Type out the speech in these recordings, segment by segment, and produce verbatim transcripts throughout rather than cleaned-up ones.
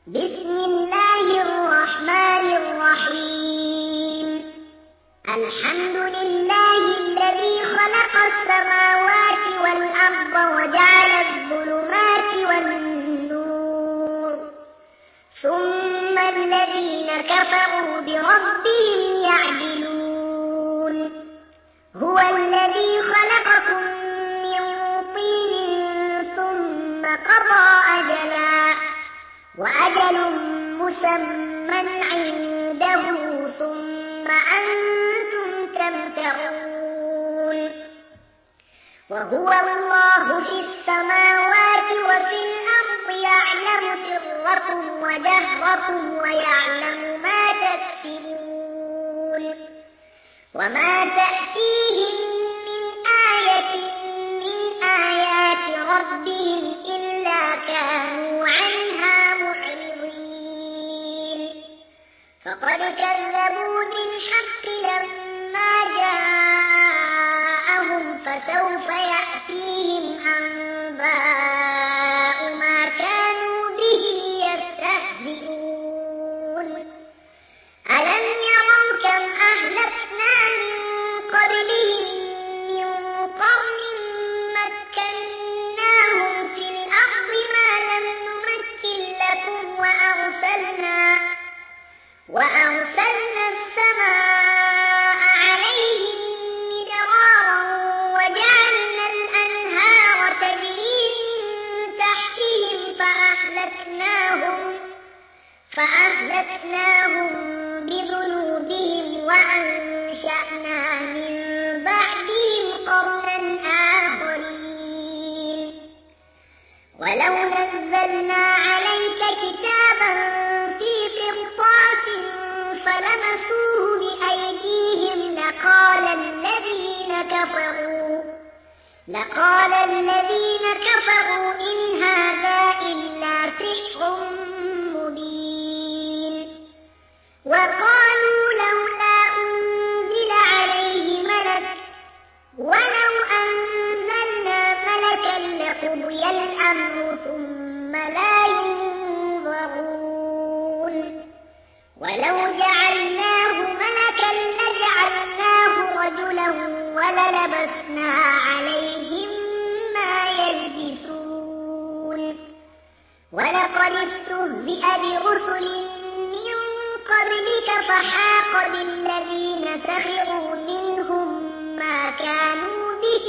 بسم الله الرحمن الرحيم. الحمد لله الذي خلق السماوات والأرض وجعل الظلمات والنور، ثم الذين كفروا بربهم يعدلون. هو الذي خلقكم من طين ثم قضى أجلا وأجل مسمى عنده ثم أنتم تمترون. وهو الله في السماوات وفي الأرض يعلم سركم وجهركم ويعلم ما تكسبون. وما تأتيهم من آية من آيات ربهم إلا كانوا عنها معرضين. فقد كذبوا بالحق لما جاءهم فسوف يأتيهم أنباء ما كانوا به يستهزئون. ألم يروا كم أهلكنا من قبلهم من قرن مكناهم في الأرض ما لم نمكن لكم وأرسلنا وأرسلنا السماء عليهم مدرارا وجعلنا الأنهار تجري من تحتهم فأهلكناهم فأهلكناهم بذنوبهم وأنشأنا من بعدهم قرنا آخرين. ولو نزلنا عليك كتابا في قرطاس فلمسوه بأيديهم لقال الذين كفروا لقال الذين كفروا إن هذا إلا سحر مبين. وقالوا لولا أنزل عليه ملك ولو أنزلنا ملكا لقضي الأمر ثم لا ينظرون. ولو جعلناه ملكا لجعلناه رجلا وللبسنا عليهم ما يلبسون. ولقد استهزئ برسل من قبلك فحاق بالذين سخروا منهم ما كانوا به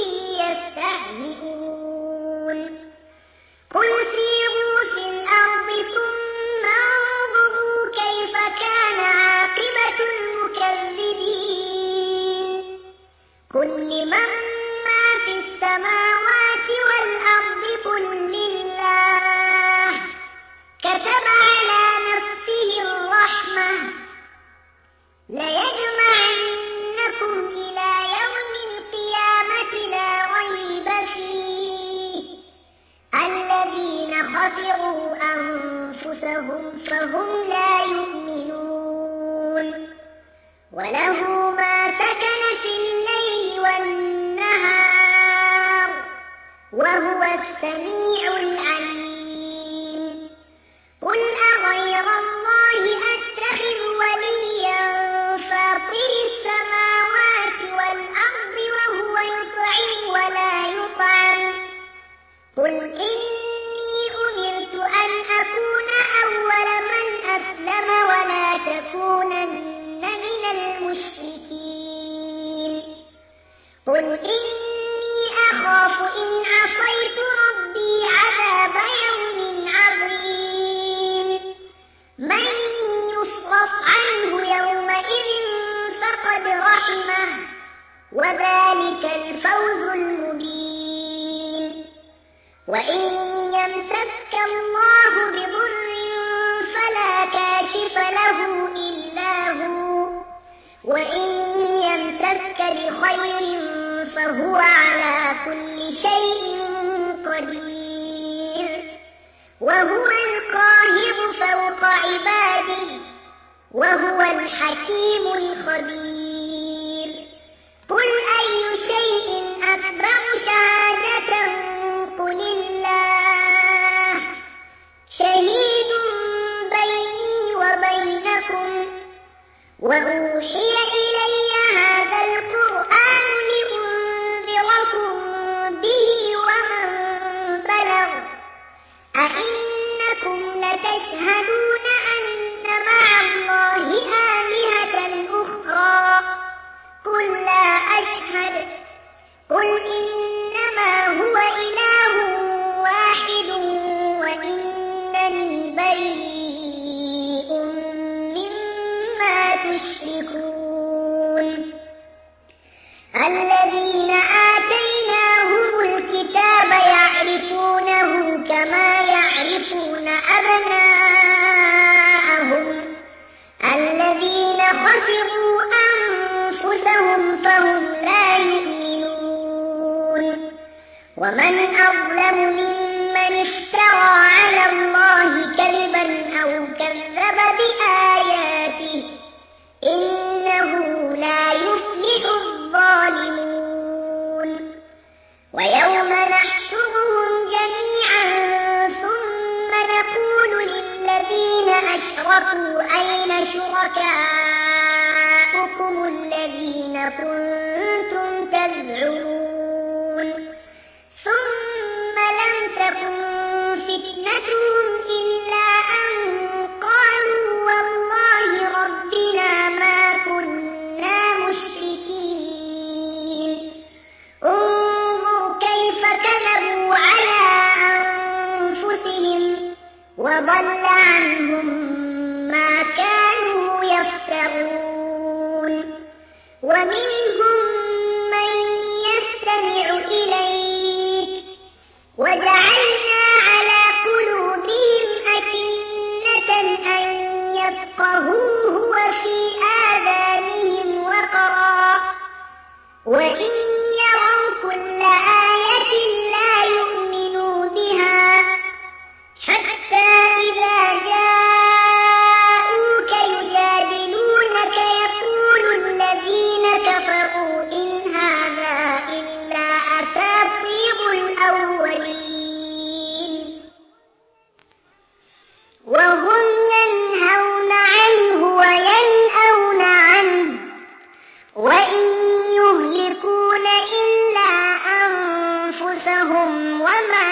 يستهزئون. قل سيروا في الأرض ثم انظروا كيف كان عاقبة المكذبين. قل لمن ما في السماوات والأرض قل لله. كتب على نفسه الرحمة ليجمعنكم إلى يوم القيامة لا ريب فيه. الذين خسروا أنفسهم فهم لا يؤمنون. وله ما سكن في الليل والنهار وهو السميع العليم. قل أغير الله أتخذ وليا فاطر السماوات والأرض وهو يطعم ولا يطعم. قل إني أمرت أن أكون أول من أسلم ولا تكونن من المشركين. قل إني أخاف إن عصيت ربي عذاب يوم عظيم. من يصرف عنه يومئذ فقد رحمه وذلك الفوز المبين. وإن يمسسك الله بضر فلا كاشف له إلا هو وإن يمسسك بخير فهو على كل شيء قدير. وهو القاهر فوق عباده وهو الحكيم الخبير. قل أي شيء أكبر شهادة قل الله. شهيد وأوحي إلي هذا القرآن لأنذركم به ومن بلغ أئنكم لتشهدون أن مع الله آلهة أخرى قل لا أشهد قل إنما هو إله واحد وإنني بريء مما تشركون الذين آتيناهم الكتاب يعرفونه كما يعرفون أبناءهم الذين خسروا أنفسهم فهم لا يؤمنون ومن أظلم ممن افترى على الله كذبا أو كذب بآياته إنه لا يفلح الظالمون ويوم نحشرهم جميعا ثم نقول للذين أشركوا أين شركاؤكم الذين كنتم تزعمون ثم لم تكن فتنتهم إلا أن قالوا والله ربنا ما كنا مشركين انظر كيف كذبوا على أنفسهم وضل عنهم ما كانوا يفترون ومنهم من يستمع إليك وجعلنا على قلوبهم أكنة أن يفقهوه وفي آذانهم وقرا وإن يروا كل آية لا يؤمنوا بها حتى إذا جاءوك يجادلونك يقول الذين كفروا إن هذا إلا أساطير الأولين وهم ينهون عنه وينأون عنه وإن يهلكون إلا أنفسهم وما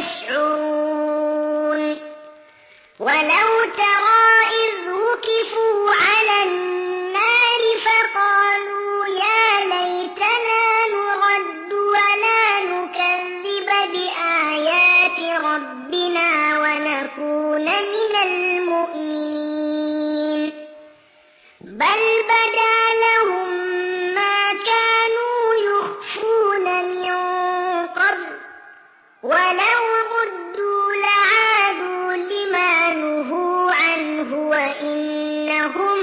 يشعرون ولو ترى إذ وقفوا على النار فقالوا يا ليتنا نرد ولا نكذب بآيات ربنا ونكون من المؤمنين بل بدا لهم ما كانوا يخفون من قبل ولو ردوا لعادوا لما نهوا عنه وإنهم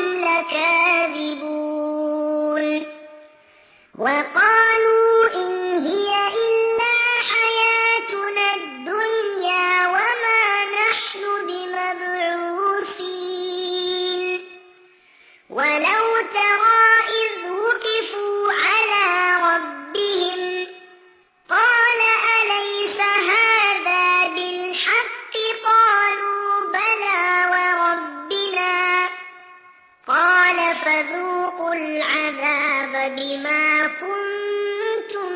لكاذبون وقالوا إن هي إلا حياتنا الدنيا وما نحن بمبعوثين ولو ترى إذ وقفوا على ربهم قال أليس هذا بالحق قالوا بلى وربنا قال فذوقوا العذاب بما كنتم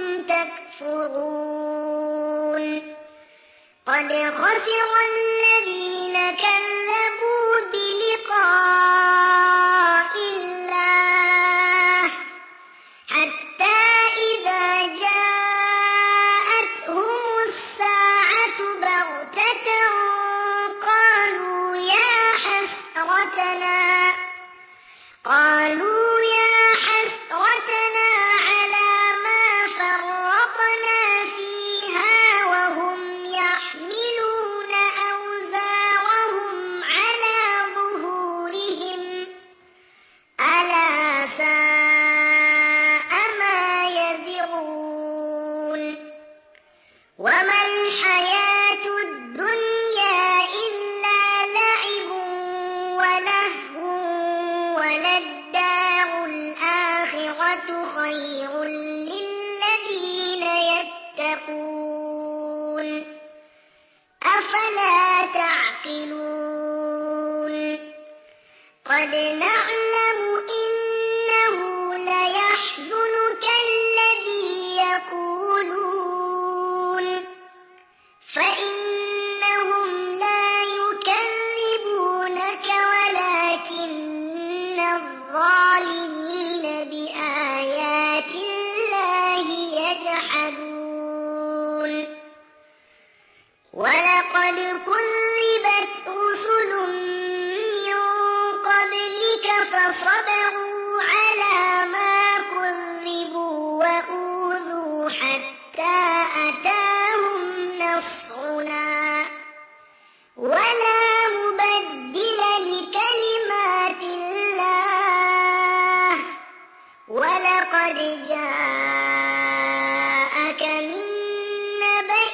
تكفرون قد خسر الذين كذبوا بلقاء الله حتى إذا جاءتهم الساعة بغتة قالوا يا حسرتنا قالوا يا حسرتنا على ما فرطنا فيها وهم يحملون أوزارهم على ظهورهم ألا ساء ما يزرون وما الحياة الدنيا إلا لعب ولهو وللدار الآخرة خير للذين يتقون أفلا تعقلون قد نعلم إن ولقد كذبت رسل من قبلك فصبروا على ما كذبوا وأوذوا حتى أتاهم نصرنا ولا مبدل لكلمات الله ولقد جاءك من نبأ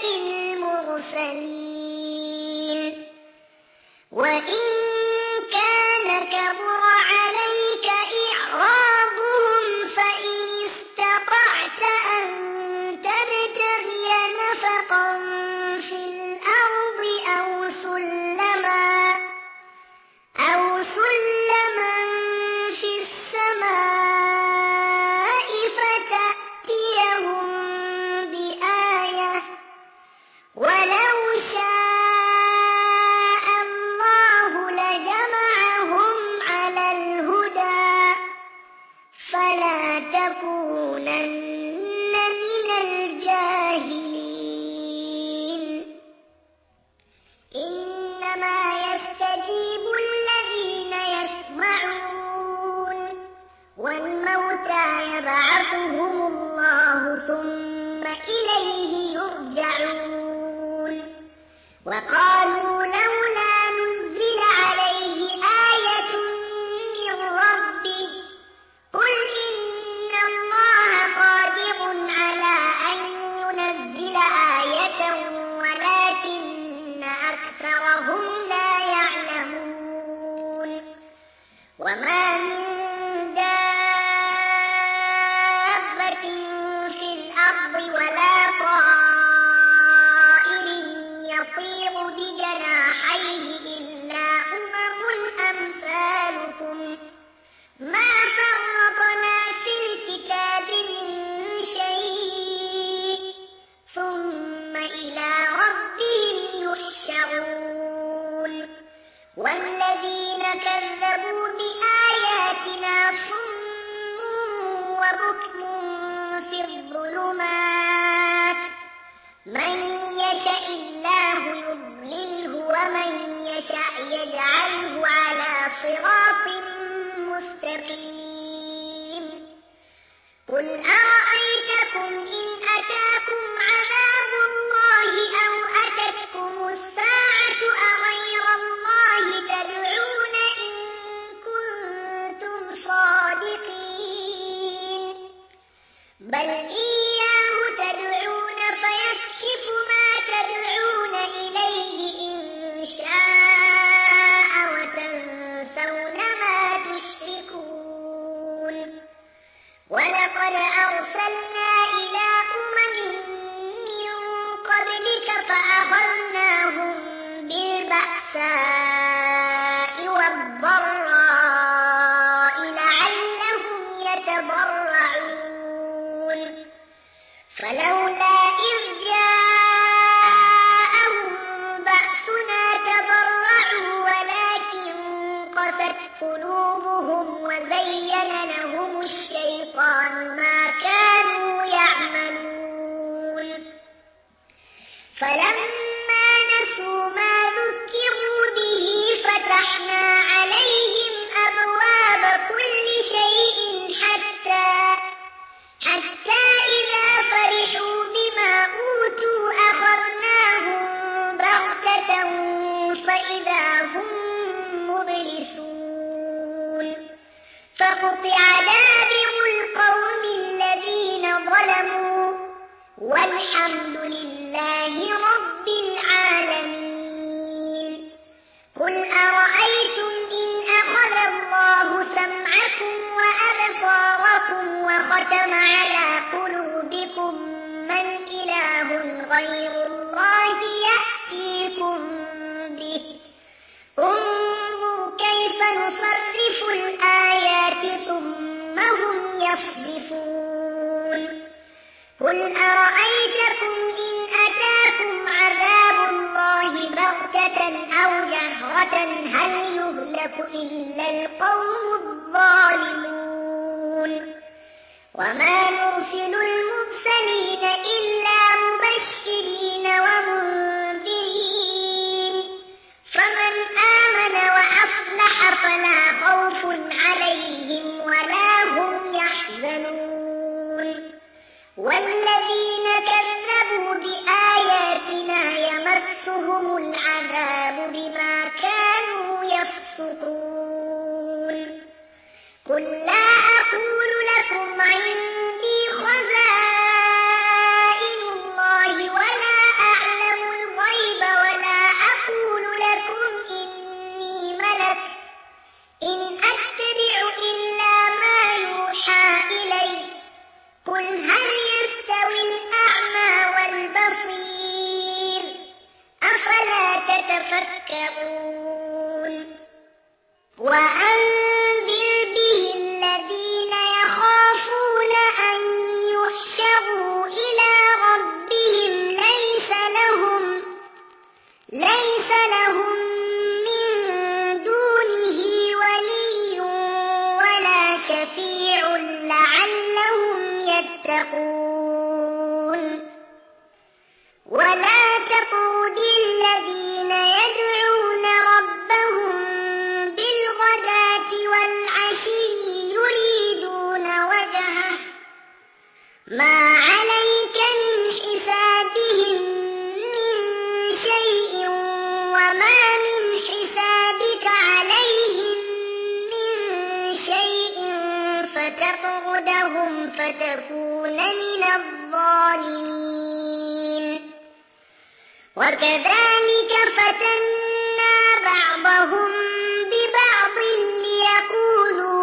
المرسلين وإن كان كبر عليك إعراضهم فإن استطعت أن تبتغي نفقا في الأرض أو سلما أو سلما في السماء فتأتيهم بآية ولو شاء الله لجمعهم على الهدى فلا تكونن من الجاهلين إنما يستجيب الذين يسمعون والموتى يبعثهم الله ثم إليه يرجعون وقالوا لولا نزل عليه آية من ربه قل إن الله قادر على أن ينزل آية ولكن أكثرهم لا يعلمون وما من دابة في الأرض ولا طائر يطير بجناحيه إلا أمم أمثالكم ما فرطنا في الكتاب من شيء ثم إلى ربهم يحشرون والذين كذبوا بآياتنا صم وبكم في الظلمات من يشاء الله يضلله ومن يشاء يجعله على صراط مستقيم قل أرأيتكم إن أتاكم عذاب الله أو أتتكم الساعة أغير الله تدعون إن كنتم صادقين بل إياه تدعون فيكشف ما تدعون إليه إن شاء وتنسون ما تشركون ولقد أرسلنا إلى أمم من قبلك فأخذناهم بالبأساء والضراء لعلهم يتضرعون فلولا إذ جاءهم بأسنا تضرعوا ولكن قست قلوبهم وزين لهم الشيطان ما كانوا يعملون فلما نسوا ما ذكروا به فتحنا عليهم أبواب كل شيء حتى حتى إذا فرحوا بما أوتوا أخذناهم بغتة فإذا هم مبلسون فقطع دابر القوم الذين ظلموا والحمد لله رب العالمين قل أرأيتم إن أخذ الله سمعكم وأبصاركم وختم على قلوبكم من إله غير الله يأتيكم به انظر كيف نصرف الآيات ثم هم يصدفون قل أرأيتكم إن أتاكم عذاب الله بغتة أو جهرة هل يهلك إلا القوم الظالمون وما نرسل المرسلين إلا مبشرين ومنذرين فلا خوف عليهم ولا هم يحزنون والذين كذبوا بآياتنا يمسهم العذاب بما كانوا يفسقون قل لا أقول لكم عندي خزائن الله ولا أعلم الغيب ولا أقول لكم إني ملك إن أتبع إلا ما يوحى إلي قل هل يستوي الأعمى والبصير أفلا تتفكرون وأنذر به الذين يخافون أن يحشروا إلى ربهم ليس لهم ليس لهم من دونه ولي ولا شفيع لعلهم يتقون ولا تطرد الذين يدعون ربهم بالغداة والعشي يريدون وجهه ما عليك من حسابهم من شيء وما من حسابك عليهم من شيء فتطردهم فتكون من الظالمين وكذلك فتنا بعضهم ببعض ليقولوا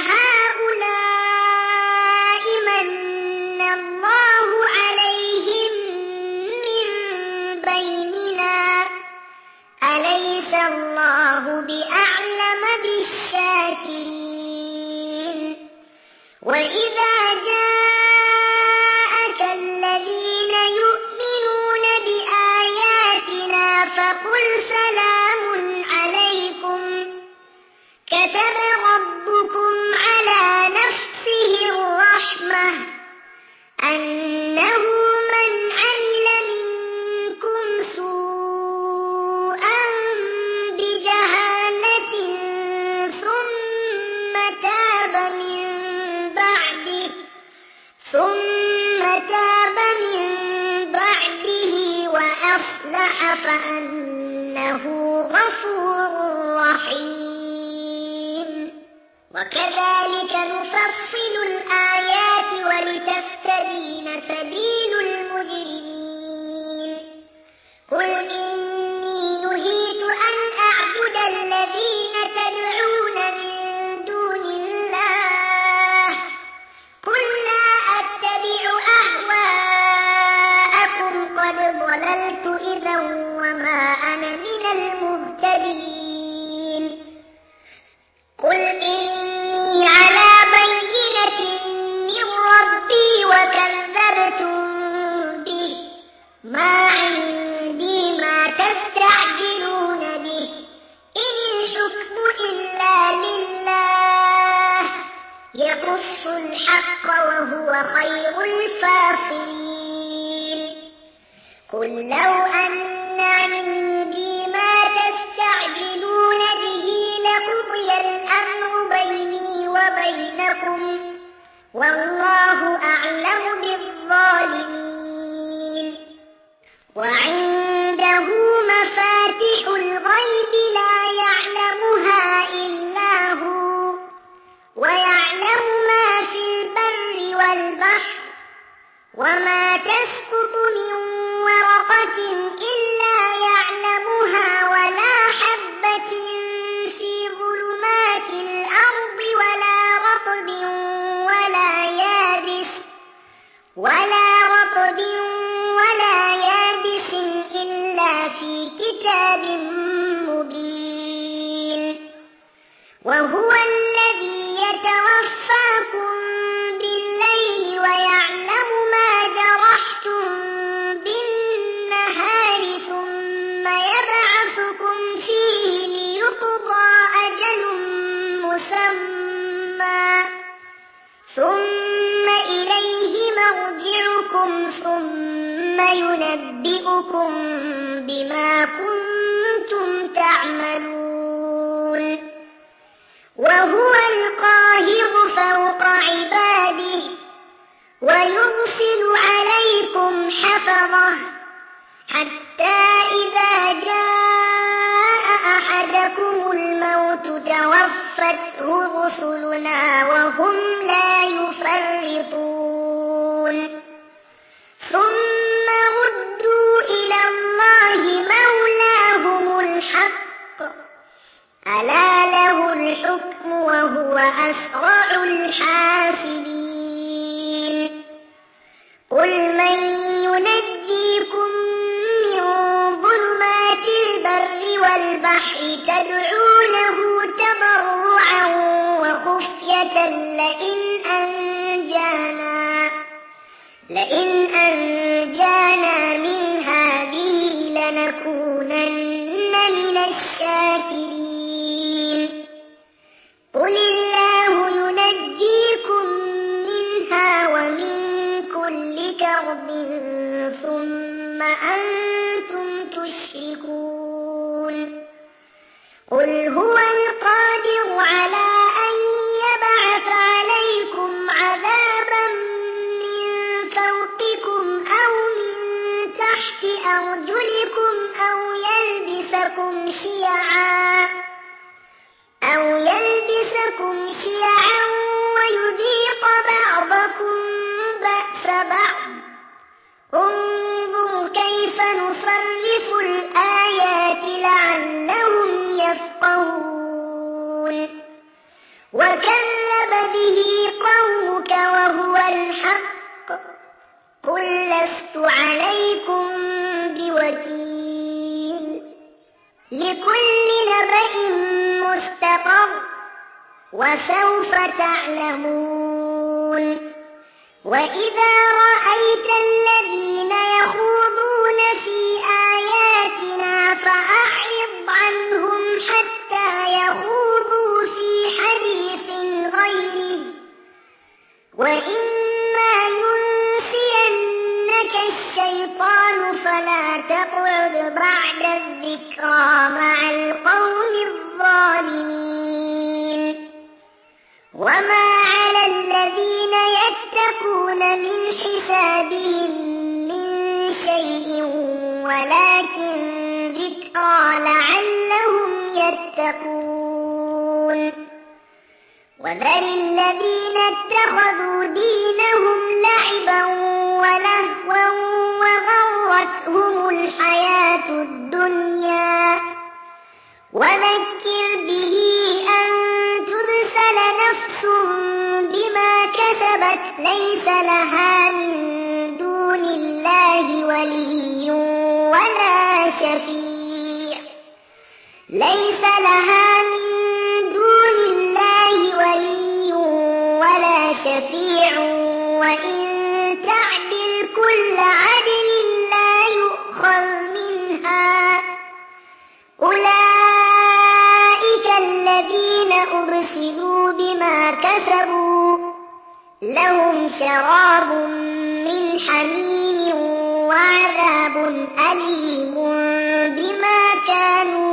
أهؤلاء من الله عليهم من بيننا أليس الله بأعلم بالشاكرين وإذا جاءك الذين يؤمنون بآياتنا فقل سلام عليكم كتب ربكم على نفسه الرحمة أنه من عمل منكم سوءا بجهالة ثم تاب من بعده ثم تاب من بعده وأصلح فأنه غفور رحيم وكذلك نفصل الآيات ولتستبين سبيل المجرمين قل إني نهيت أن أعبد الذين تدعون من دون الله قل لا أتبع أهواءكم قد ضللت إذا وما أنا من المهتدين قل إني على بينة من ربي وكذبتم به ما عندي ما تستعجلون به إن الحكم إلا لله يقص الحق وهو خير الفاصلين قل لو أن عندي ما تستعجلون به لقضي الأمر بيني وبينكم والله أعلم بالظالمين وعنده مفاتح الغيب لا يعلمها إلا هو ويعلم ما في البر والبحر وما تسقط من ورقة إلا يعلمها ولا حبة في ظلمات الأرض ولا رطب ولا يابس ولا رطب ولا يابس إلا في كتاب مبين وهو الذي يتوفاكم بالليل ويعلم ما جرحتم بالنهار ثم يبعثكم فيه ليقضى أجل مسمى ثم إليه مرجعكم ثم ينبئكم بما كنتم تعملون توفته رسلنا وهم لا يفرطون ثم ردوا إلى الله مولاهم الحق ألا له الحكم وهو أسرع الحاسبين قل من ينجيكم من ظلمات البر والبحر تدعونه تضرعا وخفية لئن أنجانا لئن أنجانا من هذه لنكونن من الشاكرين قل الله ينجيكم منها ومن كل كرب ثم أنتم تشركون قل هو القادر على أن يبعث عليكم عذابا من فوقكم أو من تحت أرجلكم أو يلبسكم شيعا أو يلبسكم شيعا ويذيق بعضكم بأس بعض انظر كيف نصرف الآيات لعلهم يفقهون وكذب به قومك وهو الحق قل لست عليكم بوكيل لكل نبأ مستقر وسوف تعلمون وإذا رأيت الذين يخوضون في آياتنا فأعرض عنهم حتى يخوضوا في حديث غيره وإما ينسينك الشيطان فلا تقعد بعد الذكرى مع القوم الظالمين وما على الذين يتقون من حسابهم من شيء ولكن ذكرى لعلهم يتقون وذر الذين اتخذوا دينهم لعبا ولهوا وغرتهم الحياة الدنيا وذكر به أن تبسل نفس بما كسبت ليس لها من دون الله ولي ولا شفيع ليس لها من دون الله ولي ولا شفيع وإن تعدل كل عدل لا يؤخذ منها أولئك الذين أبسلوا بما كسبوا لهم شراب من حميم وعذاب أليم بما كانوا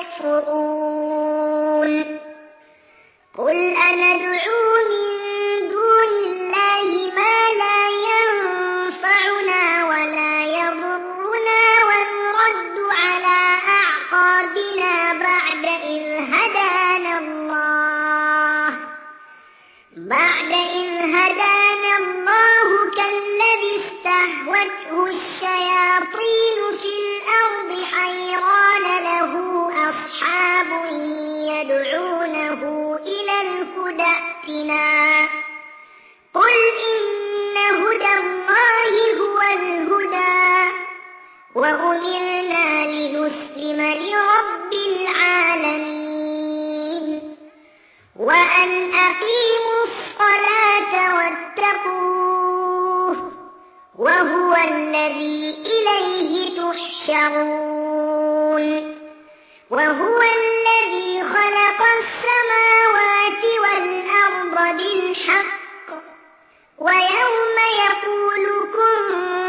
يكفرون قل أندعو من دون الله ما لا ينفعنا ولا يضرنا ونرد على أعقابنا بعد إذ هدانا الله بعد إذ هدانا الله كالذي استهوته الشياطين في الأرض حيران له أصحاب يدعونه إلى الهدى ائتنا قل إن هدى الله هو الهدى وأمرنا لنسلم لرب العالمين وأن أقيموا الصلاة واتقوه وهو الذي إليه تحشرون وهو الذي خلق السماوات والأرض بالحق ويوم يقول كن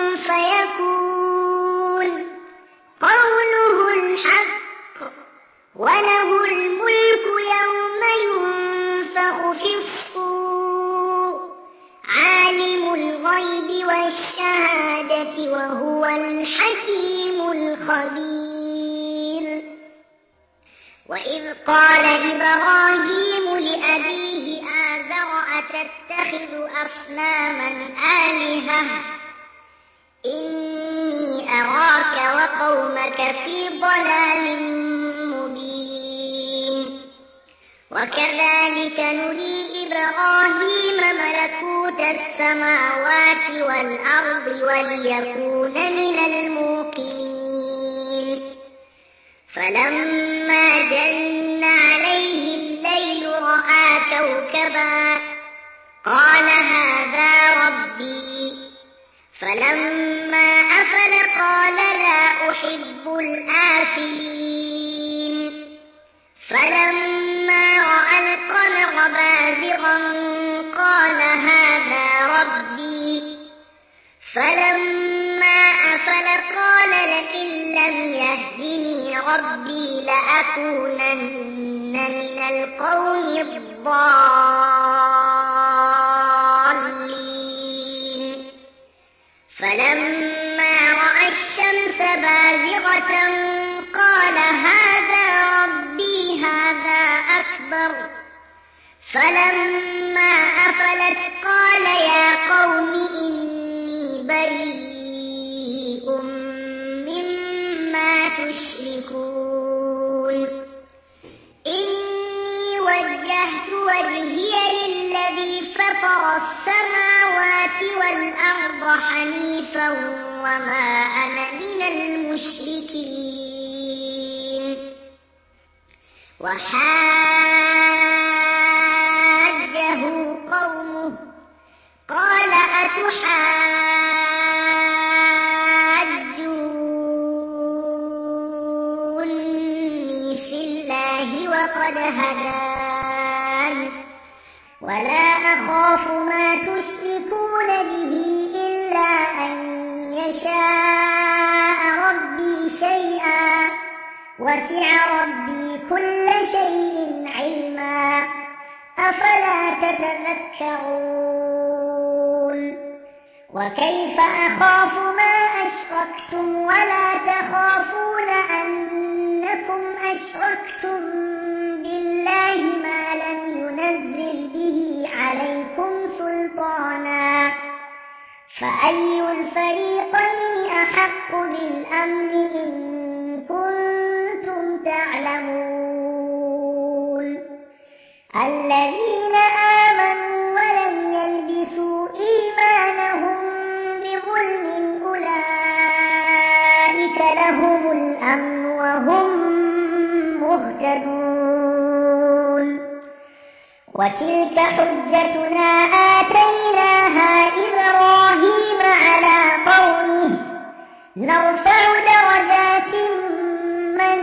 فيكون قوله الحق وله الملك يوم ينفخ في الصور عالم الغيب والشهادة وهو الحكيم الخبير وإذ قال إبراهيم لأبيه آزر أتتخذ أصناما آلهة إني أراك وقومك في ضلال مبين وكذلك نري إبراهيم ملكوت السماوات والأرض وليكون من الموقنين فلما جن عليه الليل رأى كوكبا قال هذا ربي فلما أفل قال لا أحب الآفلين فلما رأى القمر بازغا قال هذا ربي فلما أفل قال لئن لم يهدني ربي لأكونن من القوم الضالين فلما رأى الشمس بازغة قال هذا ربي هذا أكبر فلما أفلت قال يا قوم إني بريء مما تشركون إني وجهت وجهي للذي فطر السماوات والأرض حنيفا وما أنا من المشركين وحاجه قومه قال أتحاجوني في الله وقد هدان ولا أخاف ما تشركون به إلا أن يشاء ربي شيئا وسع ربي كل شيء علما أفلا تتذكرون وكيف أخاف ما أشركتم ولا تخافون أنكم أشركتم بالله ما لم ينزل به عليكم سلطانا فأي الفريقين أحق بالأمن إن كنتم تعلمون الذين آمنوا ولم يلبسوا إيمانهم بظلم أولئك لهم الأمن وهم مهتدون وتلك حجتنا آتيناها إبراهيم على قومه نرفع درجات من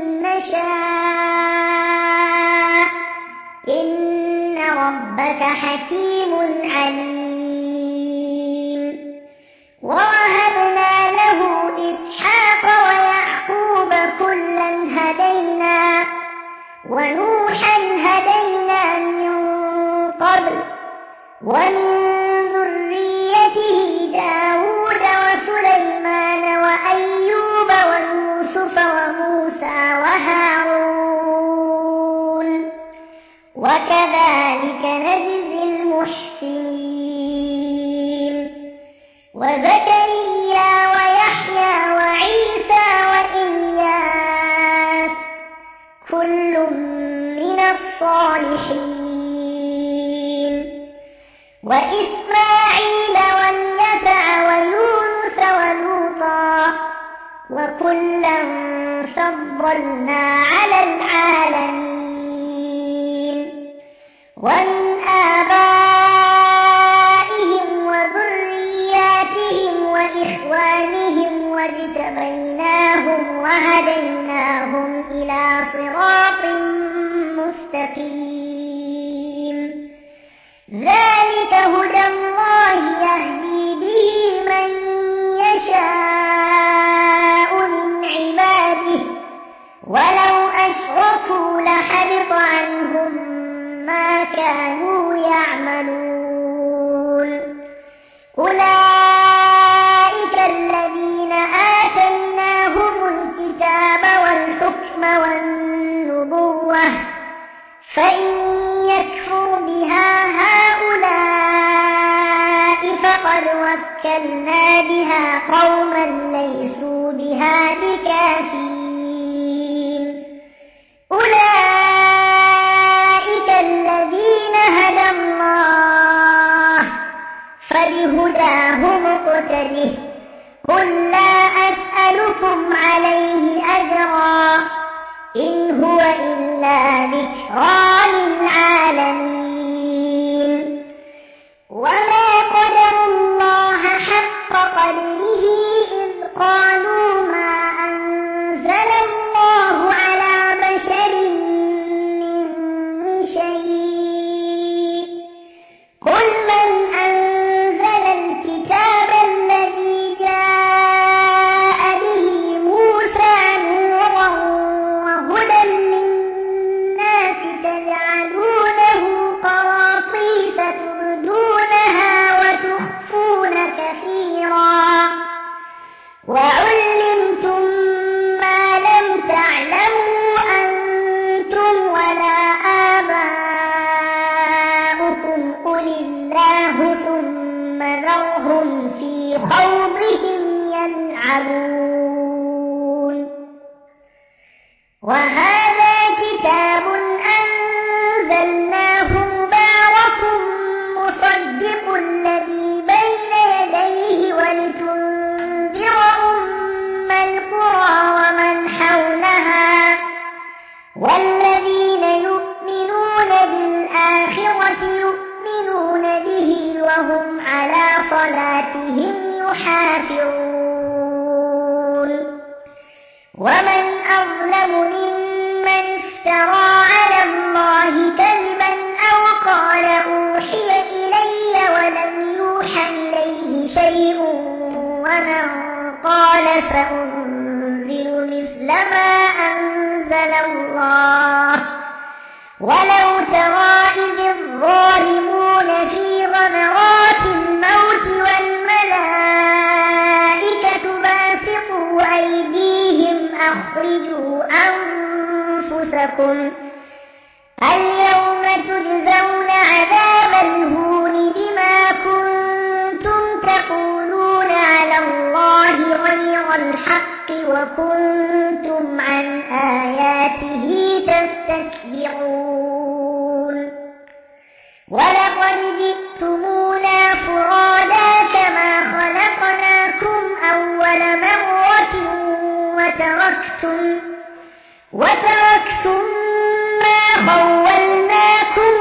نشاء إن ربك حكيم عليم ووهبنا له إسحاق ويعقوب كلا هدينا ونوحا هدينا من قبل ومن ذريته داود وسليمان وأيوب ويوسف وموسى وهارون وكذلك نجزي المحسنين وزكريا ويحيى وعيسى وإلياس كل من الصالحين وإسماعيل واليسع ويونس ولوطا وكلا فضلنا على العالمين ومن آبائهم وذرياتهم وإخوانهم واجتبيناهم وهديناهم إلى صراط مستقيم ذلك هدى الله يهدي به من يشاء من عباده ولو أشركوا لحبط عنهم ما كانوا فإن يكفر بها هؤلاء فقد وكلنا بها قوما ليسوا بها بكافرين أولئك الذين هدى الله فبهداه مقتده قل لا أسألكم عليه أجرا إن هو إلا ذكرى للعالمين وما قدروا الله حق قدره إذ قالوا ما أنزل الله على بشر من شيء قل من أنزل الكتاب الذي جاء به موسى نورا وهدى للناس تجعلونه قراطيس تبدونها وتخفون كثيرا وعلمتم ما لم تعلموا أنتم ولا آباؤكم قل الله ثم ذرهم في خوضهم يلعبون وهذا كتاب أنزلناه مبارك مصدق الذي بين يديه ولتنذر أم القرى ومن حولها والذين يؤمنون بالآخرة يؤمنون به وهم على صلاتهم يحافظون ومن أظلم ممن افترى على الله كذبا أو قال أوحي إلي ولم يوحى إليه شيء ومن قال سأنزل مثل ما أنزل الله ولو ترى إذ الظالمون في غمرات الموت والملائكة باسطوا أيديهم أخرجوا أنفسكم اليوم تجزون عذاب الهون بما كنتم تقولون على الله غير الحق وكنتم عن آياته تستكبرون ولقد جئتمونا فرادا كما خلقناكم أول مرة وتركتم وتركتم ما خولناكم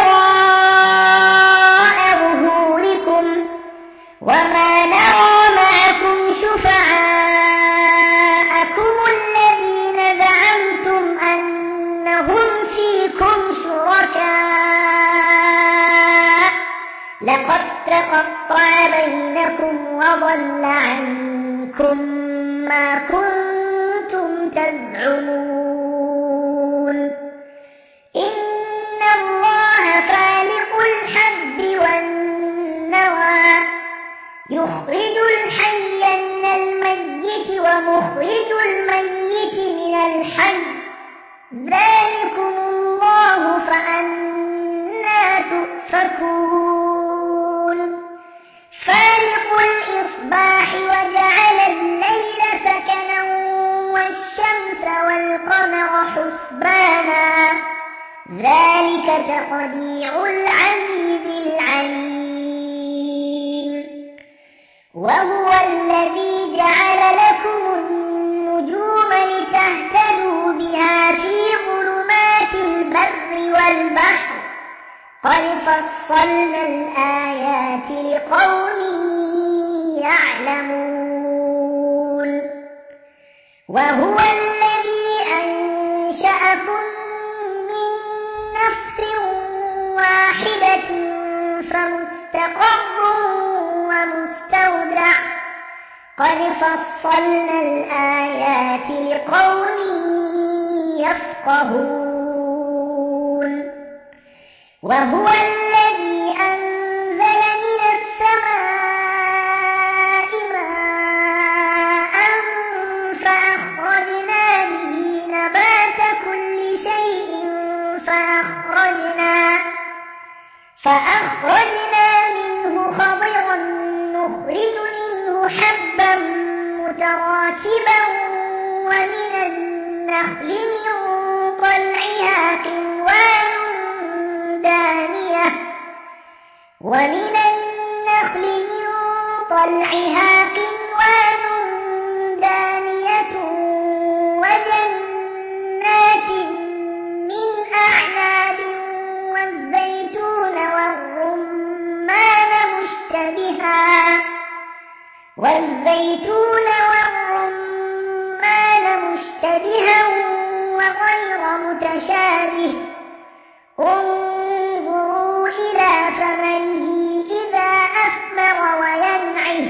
وراء ظهوركم وما نرى معكم شفعاءكم الذين زعمتم أنهم فيكم شركاء لقد تقطع بينكم وضل عنكم ما كنتم تزعمون إن الله فالق الحب والنوى يخرج الحي من الميت ومخرج الميت من الحي ذلكم الله فأنى تؤفكون فالق الإصباح وجعل الليل سكنا والشمس والقمر حسبانا ذلك تقدير العزيز العليم وهو الذي جعل لكم النجوم لتهتدوا بها في ظلمات البر والبحر قد فصلنا الآيات لقوم يعلمون وهو الذي أنشأكم من نفس واحدة فمستقر ومستودع قد فصلنا الآيات لقوم يفقهون وهو الذي أنزل من السماء ماء فأخرجنا به نبات كل شيء فأخرجنا فأخرجنا فأخرجنا منه خضرا نخرج منه حبا متراكبا ومن النخل من طلعها قنوان دانية ومن النخل من طلعها قنوان دانية وجنات من أعناب والزيتون والرمان مشتبها والزيتون والرمان مشتبها وغير متشابه انظروا إلى ثمره إذا أثمر وينعه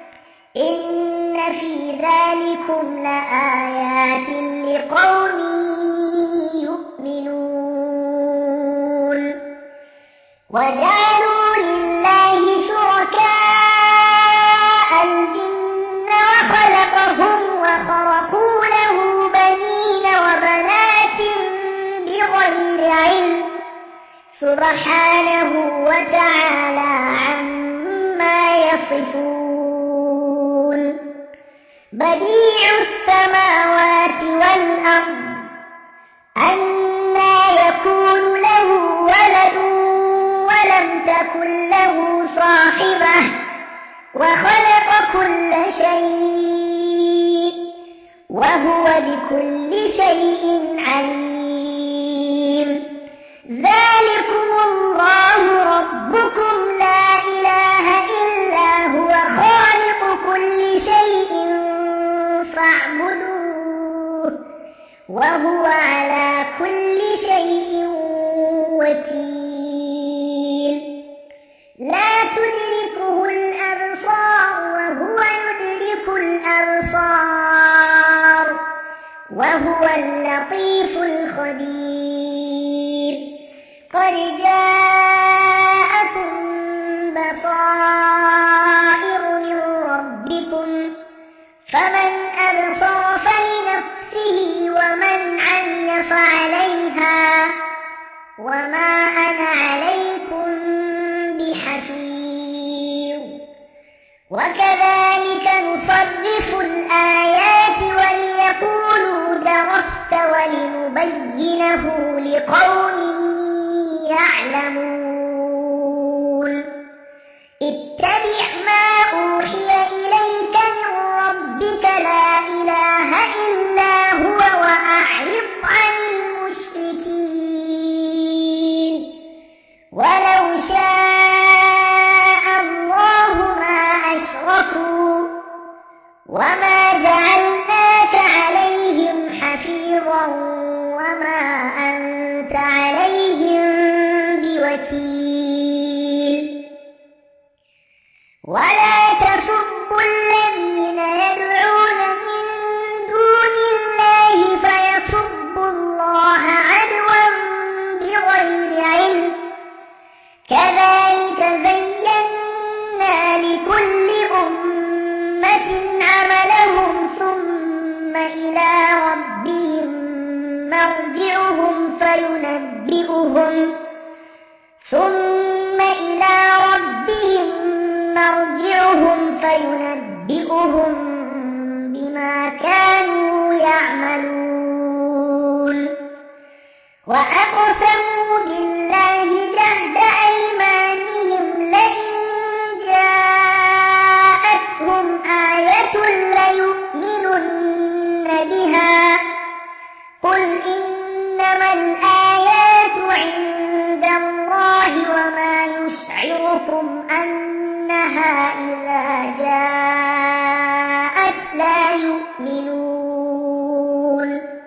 إن في ذلكم لآيات لقوم يؤمنون. وجعلوا لله شركاء الجن وخلقهم وخرقوا له بنين وبنات بغير علم سبحانه وتعالى عما يصفون. بديع السماوات والأرض أنى يكون له ولد ولم تكن له صاحبة وخلق كل شيء وهو بكل شيء عليم. ذلكم الله ربكم لا إله إلا هو خالق كل شيء فاعبدوه وهو على كل شيء وكيل. لا تدركه الأبصار وهو يدرك الأبصار وهو اللطيف الخبير. قد جاءكم بصائر من ربكم فمن أبصر فلنفسه ومن عمي فعليها وما أنا عليكم بحفيظ. وكذلك نصرف الآيات وليقولوا درست ولنبينه لقوم يعلمون. اتبع ما أوحي إليك من ربك لا إله إلا هو وأعرض عن المشركين. ولو شاء الله ما أشركوا وما جعلناك عليهم حفيظا وما أنت عليهم بوكيل. ولا تسبوا الذين يدعون من دون الله فيسبوا الله عدوا بغير علم كذلك زينا لكل أمة عملهم ثم إلى ربهم مرجعهم فينبئهم ثم إلى ربهم مرجعهم فينبئهم بما كانوا يعملون. وأقسموا بالله جهد أيمانهم لئن جاءتهم آية ليؤمنن بها قل إنما الآيات عند الله وما يشعركم أنها إذا جاءت لا يؤمنون.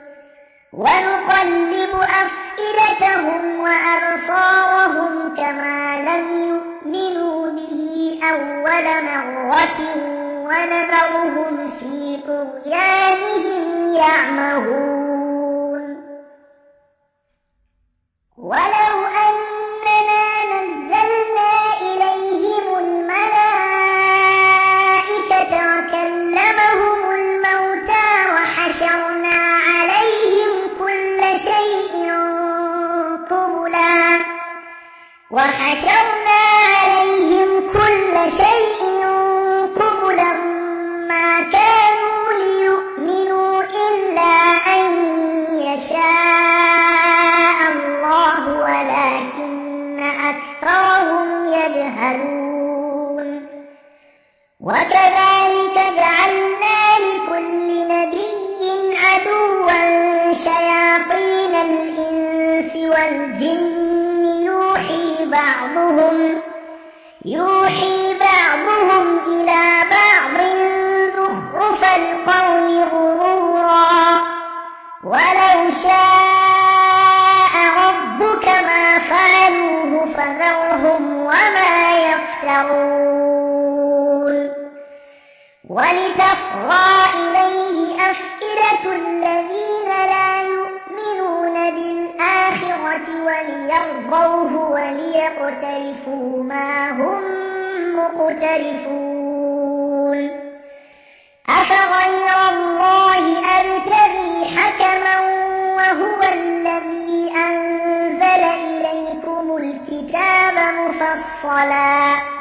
ونقلب أفئدتهم وأبصارهم كما لم يؤمنوا به أول مرة ونذرهم في طغيانهم يعمهون. ولو أننا نزلنا إليهم الملائكة وكلمهم الموتى وحشرنا عليهم كل شيء قبلا وحشرنا عليهم كل شيء قبلا ما كانوا ليؤمنوا إلا أن يشاء الله ولكن أكثرهم يجهلون وكذلك جعلنا لكل نبي عدوا شياطين الإنس والجن يوحي بعضهم يوحي بعضهم إلى بعض زخرف القول غرورا ولو شاء ربك ما فعلوه فذرهم وما يفترون ولتصغى إليه أفئدة الذين لا يؤمنون بالآخرة وليرضوه وليقترفوا ما هم مقترفون أفغير الله أبتغي حكما وهو الذي أنزل إليكم الكتاب مفصلا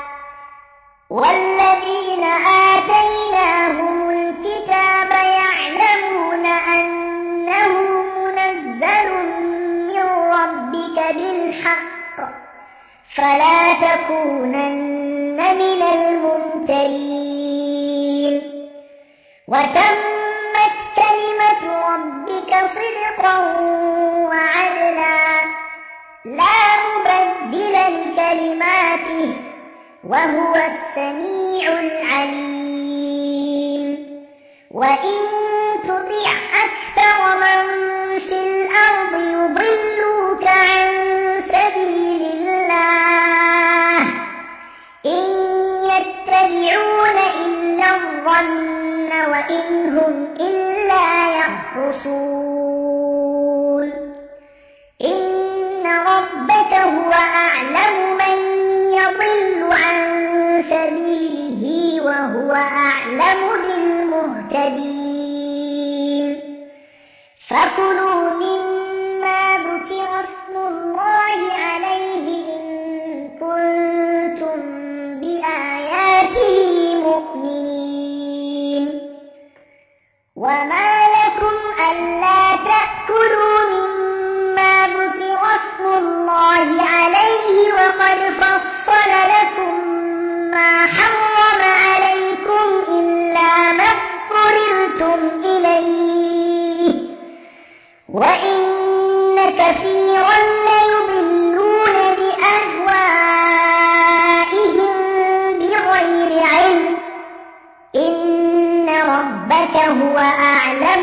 والذين آتيناهم الكتاب يعلمون أنه منزل من ربك بالحق فلا تكونن من الممترين وتمت كلمة ربك صدقا وعدلا لا مبدل لكلماته وهو السميع العليم وإن تطع أكثر من في الأرض يضلوك عن سبيل الله إن يتبعون إلا الظن وإن هم إلا يخرصون إن ربك هو أعلم من يضل عن سبيله وهو أعلم بالمهتدين فكلوا مما ذكر اسم الله عليه إن كنتم بآياته مؤمنين وما لكم ألا تأكلوا مما ذكر اسم الله عليه وقد فصل لكم ما حرم عليكم إلا ما اضطررتم إليه وإن كثيرا ليضلون بأهوائهم بغير علم إن ربك هو أعلم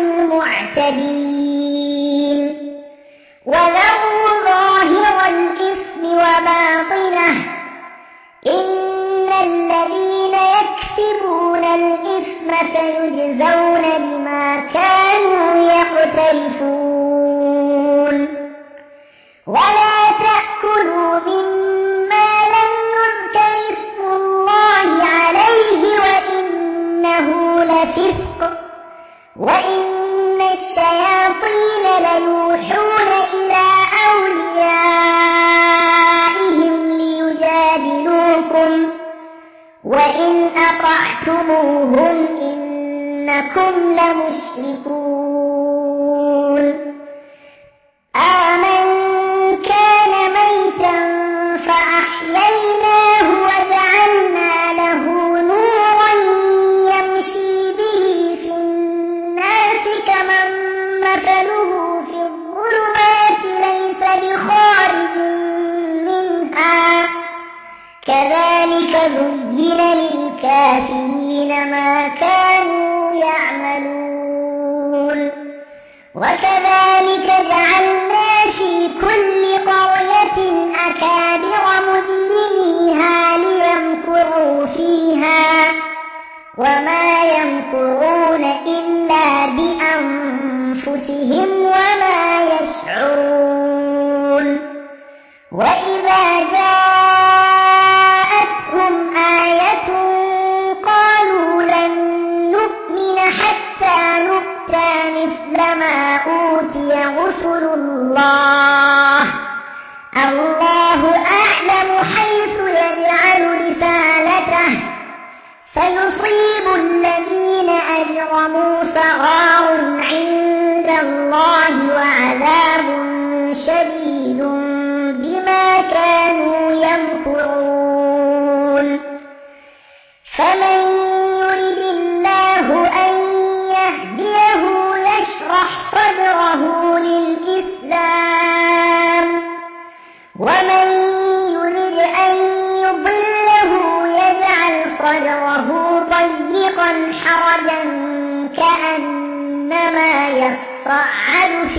بالمعتدين وذروا ظاهر الإثم وباطنه إن الذين يكسبون الإثم سيجزون بما كانوا يقترفون ولا تأكلوا مما لم يذكر اسم الله عليه وإنه لفسق وإن الشياطين ليوحون إلى أوليائهم ليجادلوكم وإن أطعتموهم إنكم لمشركون أَمَنْ كَانَ مَيْتًا فَأَحْيَيْنَاهُ وَجَعَلْنَا لَهُ نُورًا يَمْشِي بِهِ فِي النَّاسِ كَمَنْ مَثَلُهُ فِي الظُّلُمَاتِ لَيْسَ بِخَارِجٍ مِنْهَا كَذَلِكَ زُيِّنَ لِلْكَافِرِينَ مَا كَانُوا يَعْمَلُونَ وَكَذَلِكَ جَعَلْنَا فِي كُلِّ قَرْيَةٍ أَكَابِرَ مُجْرِمِيهَا لِيَمْكُرُوا فِيهَا وَمَا يَمْكُرُونَ إِلَّا بِأَنفُسِهِمْ وَمَا يَشْعُرُونَ وَإِذَا جَاءَتْهُمْ آيَةٌ قَالُوا لَن نُّؤْمِنَ حَتَّىٰ نُؤْتَىٰ مِثْلَ مَا أُوتِيَ رُسُلُ اللَّهِ اللَّهُ أَعْلَمُ فمن يرد الله أن يهديه يشرح صدره للإسلام ومن يرد أن يضله يجعل صدره ضيقا حرجا كأنما يصعد في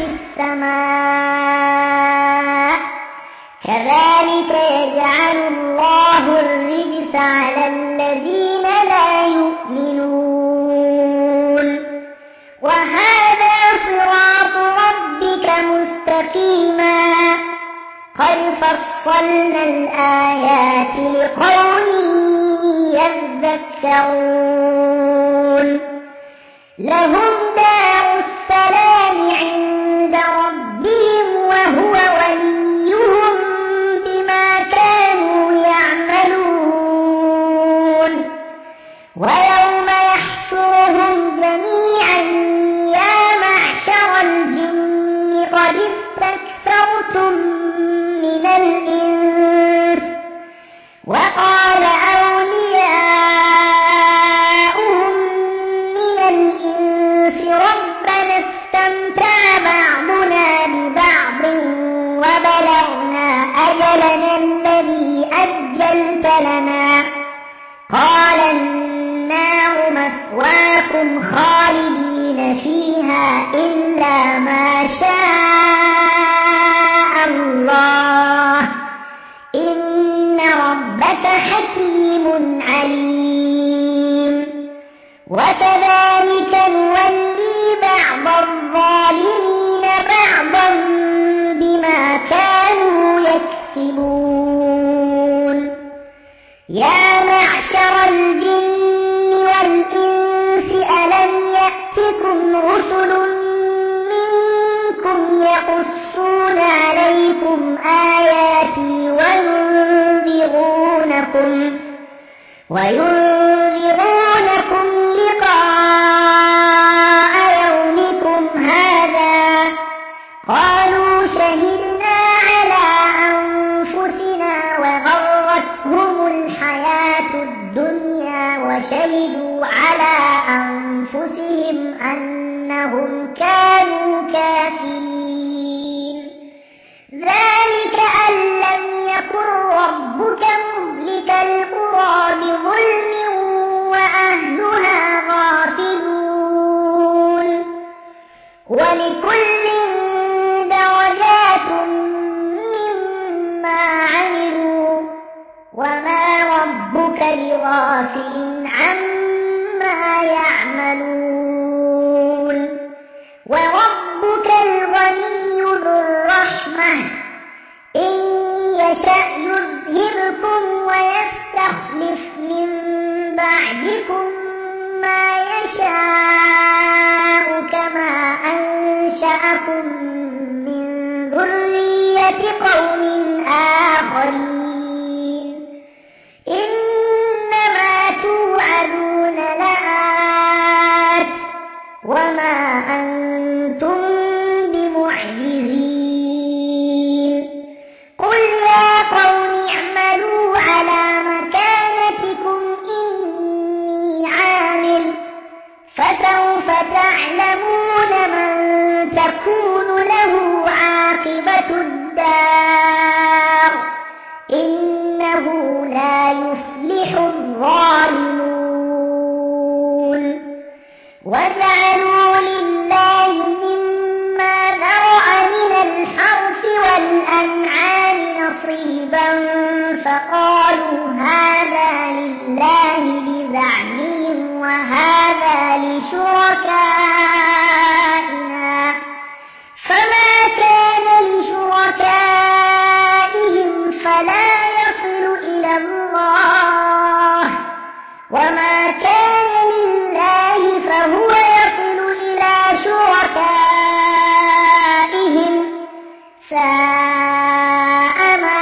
السماء كذلك يجعل الله الرجس على الذين لا يؤمنون وهذا صراط ربك مستقيما قد فصلنا الآيات لقوم يذكرون لهم دار السلام عند ربهم وهو وليهم بما كانوا يعملون ويوم يحشرهم جميعا يا معشر الجن قد استكثرتم من الإنس وقال أولياؤهم من الإنس ربنا استمتع بعضنا ببعض وبلغنا أجلنا الذي أجلت لنا قال النار مثواكم خالدين فيها إلا ما شاء الله إن ربك حكيم عليم وكذلك نولي بعض الظالمين بعضا بما كانوا يكسبون يا معشر الجن والإنس ألم يأتكم رسل منكم يقصون عليكم آياتي وينذرونكم وينذرونكم لقاء يومكم هذا قالوا شهدنا على أنفسنا وغرتهم الحياة الدنيا وشهدوا على أنفسهم أنهم كانوا كافرين ذلك أن لم يكن ربك مهلك القرى بظلم وأهلها غافلون ولكل درجات مما عملوا وما ربك بغافل عما يعملون وربك الغني ذو الرحمة إن يشأ يذهبكم ويستخلف من بعدكم ما يشاء كما أنشأكم من ذرية قوم آخرين إنما توعدون لآت وما أنتم بمعجزين قل يا قوم اعملوا على مكانتكم إني عامل فسوف تعلمون من تكون له عاقبة الدار إنه لا يفلح الظالمون وجعلوا لله مما ذرأ من الحرث والأنعام نصيبا فقالوا هذا لله بزعمهم وهذا لشركائنا فما كان لشركائهم فلا يصل إلى الله وما كان لله فهو يصل إلى شركائهم ساء ما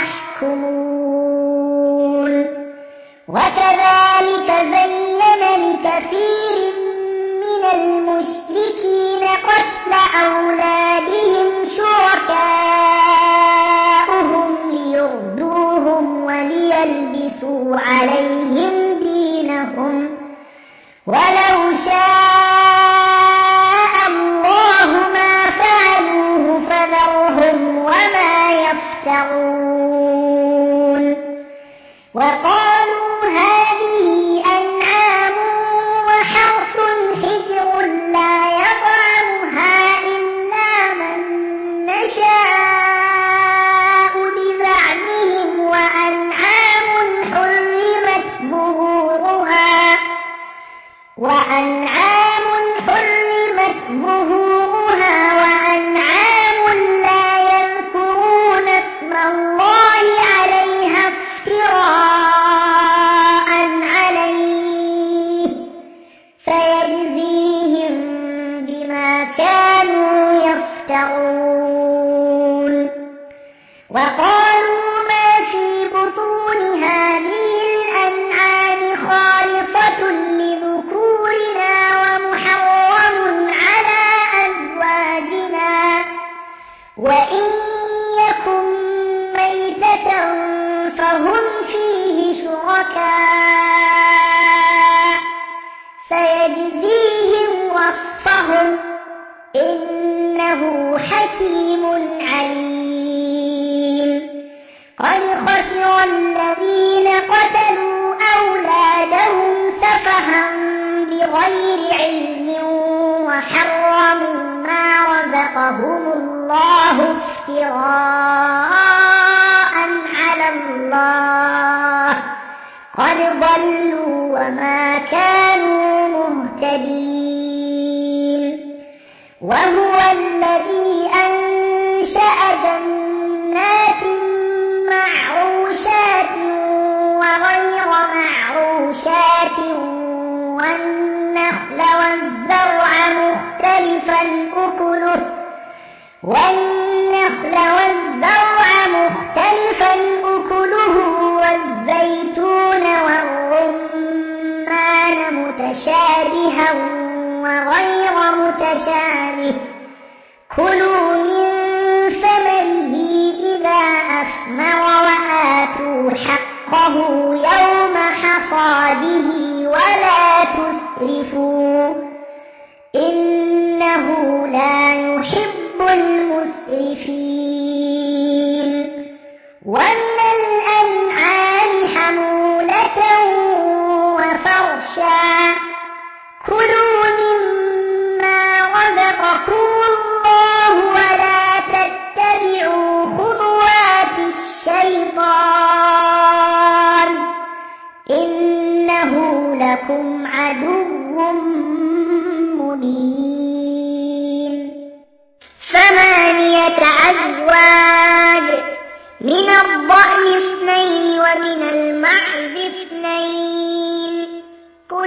يحكمون وكذلك زين لكثير من المشركين قتل أولادهم شركاؤهم ليردوهم وليلبسوا عليهم دينهم يفترون وقالوا هذه أنعام وحرث حجر لا يطعمها إلا من نشاء بزعمهم وأنعام حرمت ظهورها وأنعام حرمت ظهورها وأنعام لا يذكرون اسم الله عليها افتراء عليه سيجزيهم بما كانوا يفترون وقالوا ما في بطون هذه الأنعام خالصة لذكورنا ومحرم على أزواجنا وإن يكن ميتة فهم فيه شركاء سيجزيهم وصفهم إنه حكيم عليم قد خسر الذين قتلوا أولادهم سفها بغير علم وحرموا ما رزقهم الله افتراء على الله قد ضلوا وما كانوا مهتدين وهو الذي أنشأ جنات معروشات وغير معروشات والنخل والزرع مختلفا أكله والنخل والزرع مختلفا أكله والزيتون والرمان متشابها وغير متشابه كلوا من ثمره إذا أثمر وآتوا حقه يوم حصاده ولا تسرفوا إنه لا يحب المسرفين ومن الأنعام حمولة وفرشا كلوا مما رزقكم الله ولا تتبعوا خطوات الشيطان إنه لكم عدو مبين ثمانية أزواج من الضأن اثنين ومن المعز اثنين قل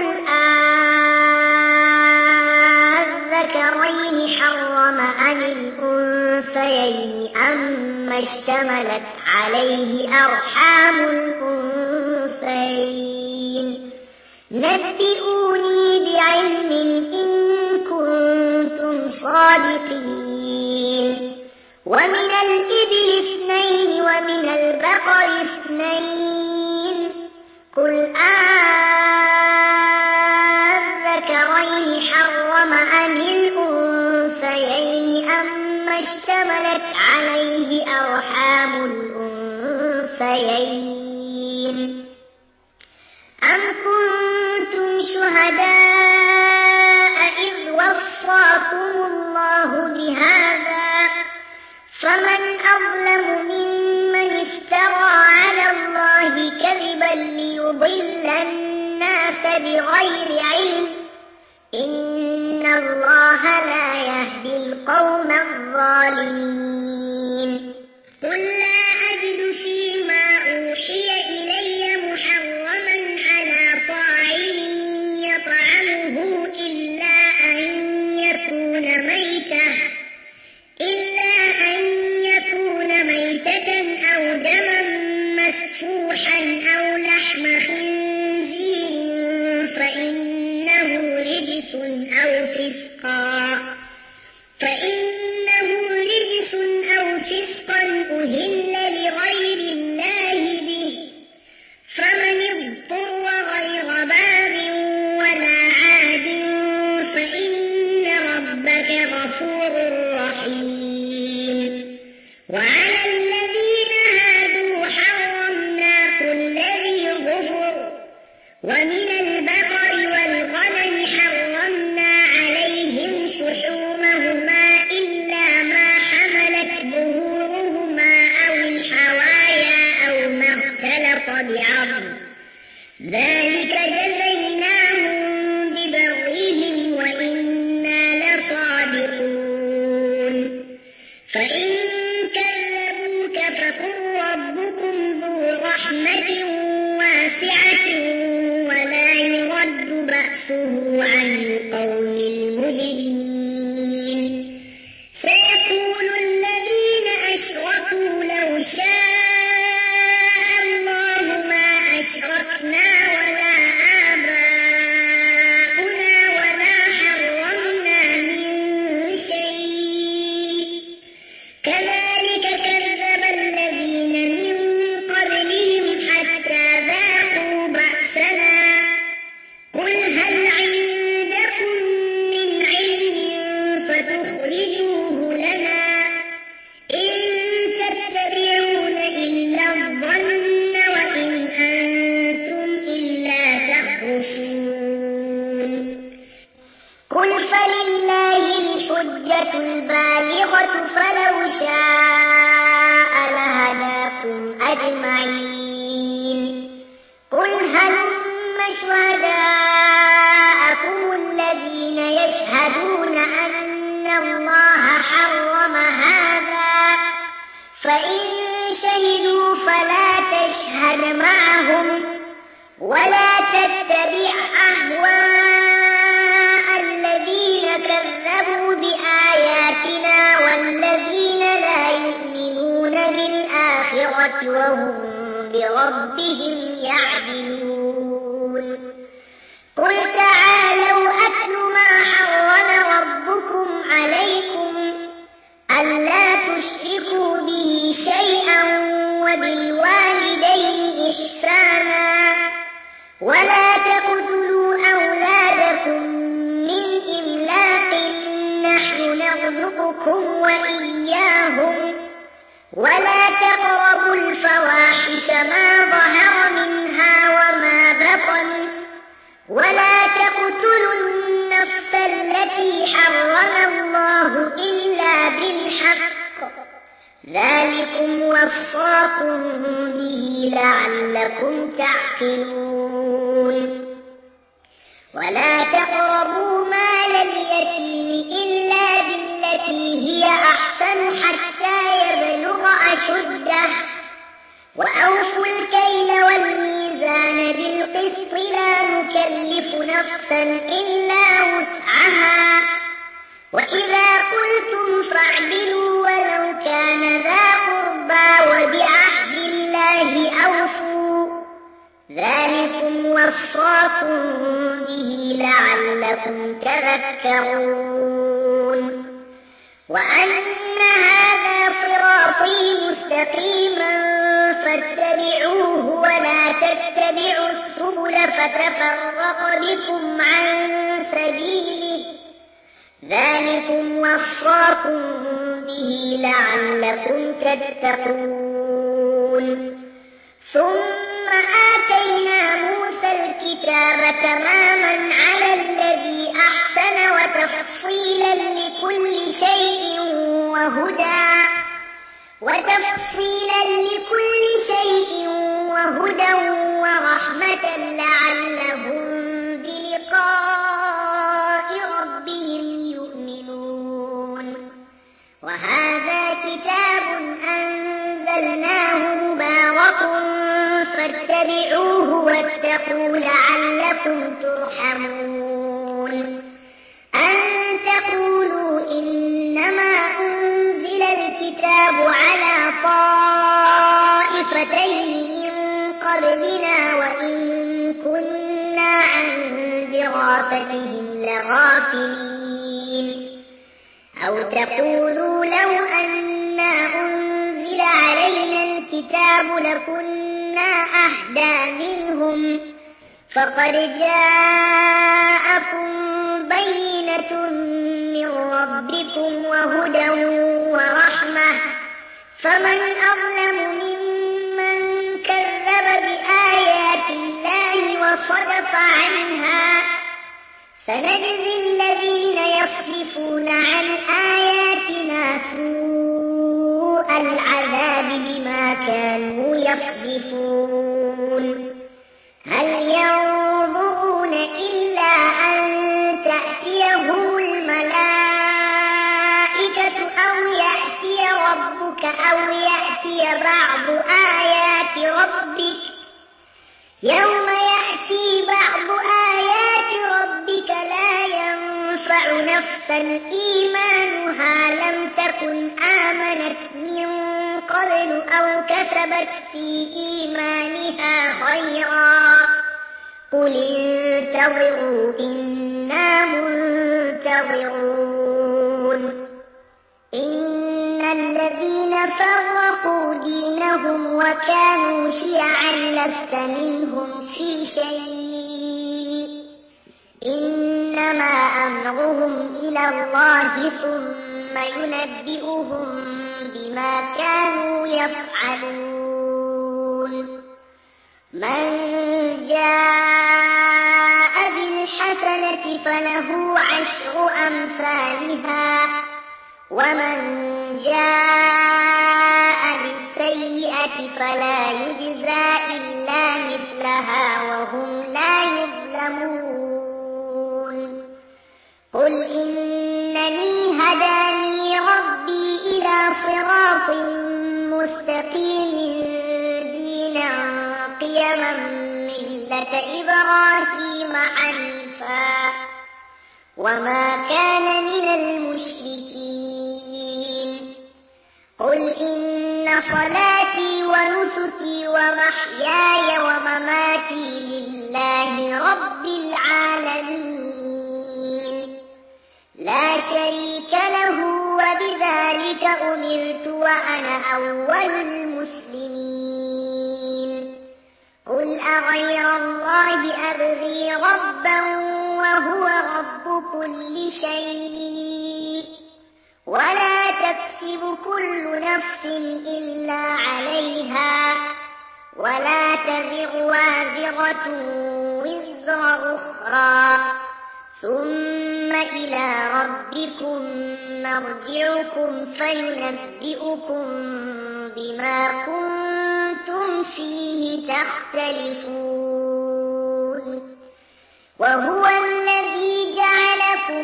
أذكرين حرم أم الأنثيين أما اشتملت عليه أرحام الأنثيين نبئوني بعلم إن كنتم صادقين ومن الإبل اثنين ومن البقر اثنين قل أذكرين حرم أم الأنثيين أما اشتملت عليه أرحام الأنثيين أم كنتم شهداء إذ وصاكم الله بهذا فمن أظلم ممن افترى على الله كذبا ليضل الناس بغير علم إن الله لا يهدي القوم الظالمين قل لا أجد فيما أوحي ذلك جزيناهم ببغيهم وإنا لصادقون فإن كذبوك فقل ربكم ذو رحمة واسعة ولا يرد بأسه عن القوم المجرمين سيقول الذين أشركوا لو شاء الله ما أشركنا ولا آباؤنا ولا حرمنا من شيء كذلك كذب الذين من قبلهم حتى ذاقوا بأسنا قل هل عندكم من علم فتخرجوه لنا إن تتبعون إلا الظن وإن أنتم إلا تخرصون قل فلله الحجة البالغة فلو شاء لهداكم أجمعين قل هلم شهداءكم الذين يشهدون أن الله حرم هذا فإن شهدوا فلا تشهد معهم ولا تتبع أهواء الذين كذبوا بآياتنا والذين لا يؤمنون بالآخرة وهم بربهم يعدلون قل تعالوا أتل ما حرم ربكم عليكم ألا تشركوا به شيئا وبالوالدين إحسانا ولا تقتلوا أولادكم من إملاق نحن نرزقكم وإياهم ولا تقربوا الفواحش ما ظهر منها وما بطن ولا تقتلوا النفس التي حرم الله إلا بالحق ذلكم وصاكم به لعلكم تعقلون ولا تقربوا مال اليتيم إلا بالتي هي أحسن حتى يبلغ أشده وأوفوا الكيل والميزان بالقسط لا نكلف نفسا إلا وسعها وإذا قلتم فاعدلوا ولو كان ذا قربى وبعهد الله أوفوا ذلكم وصاكم به لعلكم تذكرون وأن هذا صراطي مستقيما فاتبعوه ولا تتبعوا السبل فتفرق بكم عن سبيله ذلكم وصاكم به لعلكم تتقون ثم آتينا موسى الكتاب تماما على الذي أحسن وتفصيلا لكل شيء وهدى وتفصيلا لكل شيء وهدى ورحمة لعلهم بلقاء ربهم يؤمنون وهذا كتاب أنزلناه مبارك فاتبعوه واتقوا لعلكم ترحمون أن تقولوا إنما أنزل الكتاب على طائفتين من قبلنا وإن كنا عن دراستهم لغافلين أو تقولوا لو أنا أنزل علينا الكتاب لكنا أهدى منهم فقد جاءكم بينة من ربكم وهدى ورحمة فمن أظلم ممن كذب بآيات الله وصدف عنها سنجزي الذين يصدفون عن آياتنا سوء العذاب بما كانوا يصدفون هل بعض آيات ربك يوم يأتي بعض آيات ربك لا ينفع نفسا إيمانها لم تكن آمنت من قبل أو كسبت في إيمانها خيرا قل انتظروا إنا منتظرون إن الذين فرقوا دينهم وكانوا شيعا لست منهم في شيء إنما أمرهم إلى الله ثم ينبئهم بما كانوا يفعلون من جاء بالحسنة فله عشر أمثالها ومن جاء بالسيئة فلا يجزى إلا مثلها وهم لا يظلمون قل إنني هداني ربي إلى صراط مستقيم دينا قيما ملة إبراهيم حنيفا وما كان من المشركين قل إن صلاتي ونسكي ومحياي ومماتي لله رب العالمين لا شريك له وبذلك أمرت وأنا أول المسلمين قل أغير الله أبغي ربا وهو رب كل شيء ولا تكسب كل نفس إلا عليها ولا تزر وازرة وزر أخرى ثم إلى ربكم مرجعكم فينبئكم بما كنتم فيه تختلفون وهو الذي جعلكم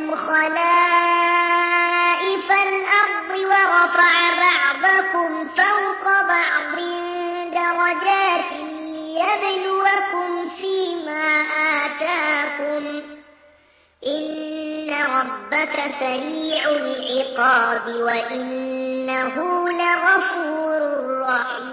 خلائف الأرض ورفع بعضكم فوق بعض درجات ليبلوكم فيما آتاكم إن ربك سريع العقاب وإنه لغفور رحيم